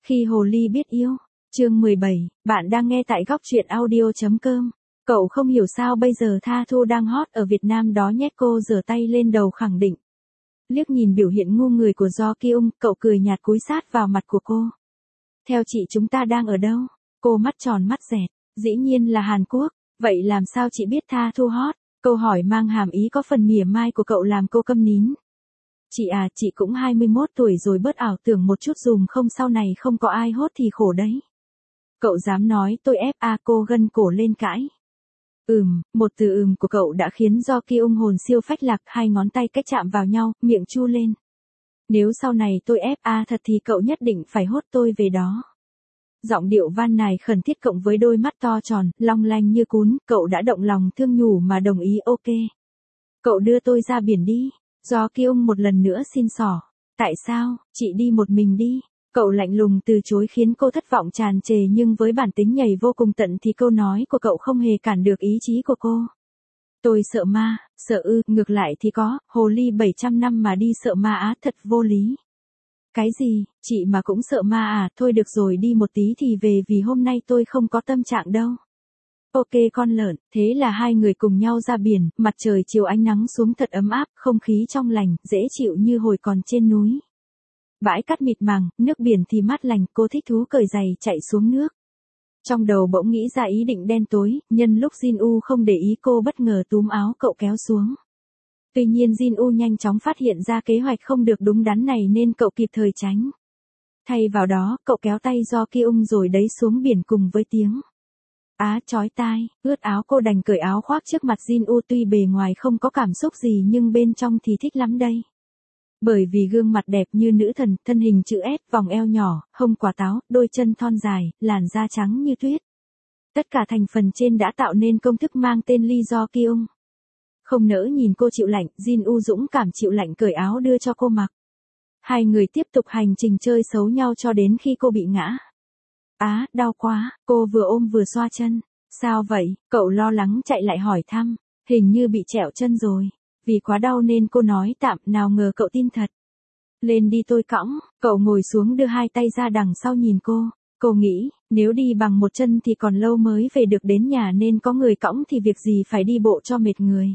Khi hồ ly biết yêu, chương 17, bạn đang nghe tại góc truyện audio.com. Cậu không hiểu sao bây giờ Tha Thu đang hot ở Việt Nam đó nhét cô rửa tay lên đầu khẳng định. Liếc nhìn biểu hiện ngu người của Do Kyung, cậu cười nhạt cúi sát vào mặt của cô. Theo chị chúng ta đang ở đâu? Cô mắt tròn mắt dẹt, dĩ nhiên là Hàn Quốc, vậy làm sao chị biết Tha Thu hot? Câu hỏi mang hàm ý có phần mỉa mai của cậu làm cô câm nín. Chị à, chị cũng 21 tuổi rồi bớt ảo tưởng một chút dùm không sau này không có ai hốt thì khổ đấy. Cậu dám nói tôi FA cô gân cổ lên cãi. Một từ của cậu đã khiến Do Kyung hồn siêu phách lạc, hai ngón tay cách chạm vào nhau, miệng chu lên. Nếu sau này tôi FA thật thì cậu nhất định phải hốt tôi về đó. Giọng điệu van nài khẩn thiết cộng với đôi mắt to tròn, long lanh như cún, cậu đã động lòng thương nhủ mà đồng ý ok. Cậu đưa tôi ra biển đi. Do Kyung một lần nữa xin xỏ. Tại sao, chị đi một mình đi. Cậu lạnh lùng từ chối khiến cô thất vọng tràn trề, nhưng với bản tính nhảy vô cùng tận thì câu nói của cậu không hề cản được ý chí của cô. Tôi sợ ma, sợ ngược lại thì có, hồ ly 700 năm mà đi sợ ma á, thật vô lý. Cái gì, chị mà cũng sợ ma à, thôi được rồi đi một tí thì về vì hôm nay tôi không có tâm trạng đâu. Ok con lợn, thế là hai người cùng nhau ra biển, mặt trời chiều ánh nắng xuống thật ấm áp, không khí trong lành, dễ chịu như hồi còn trên núi. Bãi cát mịt màng, nước biển thì mát lành, cô thích thú cởi giày chạy xuống nước. Trong đầu bỗng nghĩ ra ý định đen tối, nhân lúc Jin-U không để ý cô bất ngờ túm áo cậu kéo xuống. Tuy nhiên Jin-U nhanh chóng phát hiện ra kế hoạch không được đúng đắn này nên cậu kịp thời tránh. Thay vào đó, cậu kéo tay Do Kyung rồi đẩy xuống biển cùng với tiếng á chói tai, ướt áo cô đành cởi áo khoác trước mặt Jin-U, tuy bề ngoài không có cảm xúc gì nhưng bên trong thì thích lắm đây. Bởi vì gương mặt đẹp như nữ thần, thân hình chữ S, vòng eo nhỏ, hông quả táo, đôi chân thon dài, làn da trắng như tuyết. Tất cả thành phần trên đã tạo nên công thức mang tên Lee Do Kyung. Không nỡ nhìn cô chịu lạnh, Jin-U dũng cảm chịu lạnh cởi áo đưa cho cô mặc. Hai người tiếp tục hành trình chơi xấu nhau cho đến khi cô bị ngã. Á, đau quá, cô vừa ôm vừa xoa chân. Sao vậy, cậu lo lắng chạy lại hỏi thăm. Hình như bị trẹo chân rồi. Vì quá đau nên cô nói tạm, nào ngờ cậu tin thật. Lên đi tôi cõng, cậu ngồi xuống đưa hai tay ra đằng sau nhìn cô. Cô nghĩ, nếu đi bằng một chân thì còn lâu mới về được đến nhà nên có người cõng thì việc gì phải đi bộ cho mệt người.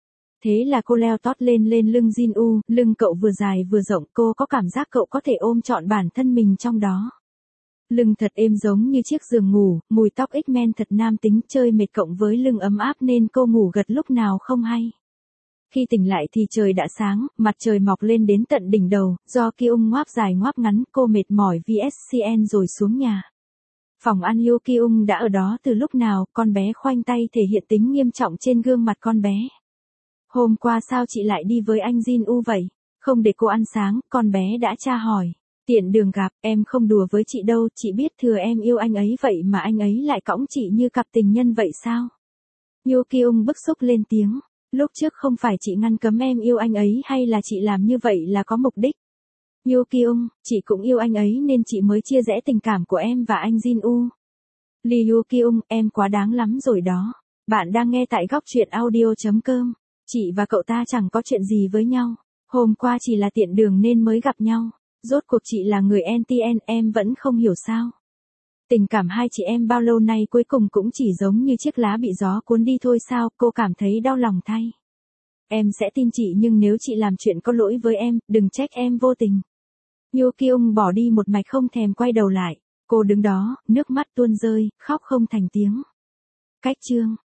Thế là cô leo tót lên lưng Jin-U, lưng cậu vừa dài vừa rộng, cô có cảm giác cậu có thể ôm trọn bản thân mình trong đó. Lưng thật êm giống như chiếc giường ngủ, mùi tóc X-Men thật nam tính, chơi mệt cộng với lưng ấm áp nên cô ngủ gật lúc nào không hay. Khi tỉnh lại thì trời đã sáng, mặt trời mọc lên đến tận đỉnh đầu, Do Kyung ngoáp dài ngoáp ngắn, cô mệt mỏi VSCN rồi xuống nhà. Phòng ăn Yoo Kyung đã ở đó từ lúc nào, con bé khoanh tay thể hiện tính nghiêm trọng trên gương mặt con bé. Hôm qua sao chị lại đi với anh Jin-U vậy? Không để cô ăn sáng, con bé đã tra hỏi. Tiện đường gặp, em không đùa với chị đâu, chị biết thừa em yêu anh ấy vậy mà anh ấy lại cõng chị như cặp tình nhân vậy sao? Yoo Kyung bức xúc lên tiếng. Lúc trước không phải chị ngăn cấm em yêu anh ấy hay là chị làm như vậy là có mục đích? Yoo Kyung, chị cũng yêu anh ấy nên chị mới chia rẽ tình cảm của em và anh Jin-U. Lee Yoo Kyung, em quá đáng lắm rồi đó. Bạn đang nghe tại góc truyện audio.com. Chị và cậu ta chẳng có chuyện gì với nhau. Hôm qua chỉ là tiện đường nên mới gặp nhau. Rốt cuộc chị là người NTN, em vẫn không hiểu sao. Tình cảm hai chị em bao lâu nay cuối cùng cũng chỉ giống như chiếc lá bị gió cuốn đi thôi sao, cô cảm thấy đau lòng thay. Em sẽ tin chị nhưng nếu chị làm chuyện có lỗi với em, đừng trách em vô tình. Yoo Kyung bỏ đi một mạch không thèm quay đầu lại. Cô đứng đó, nước mắt tuôn rơi, khóc không thành tiếng. Cách chương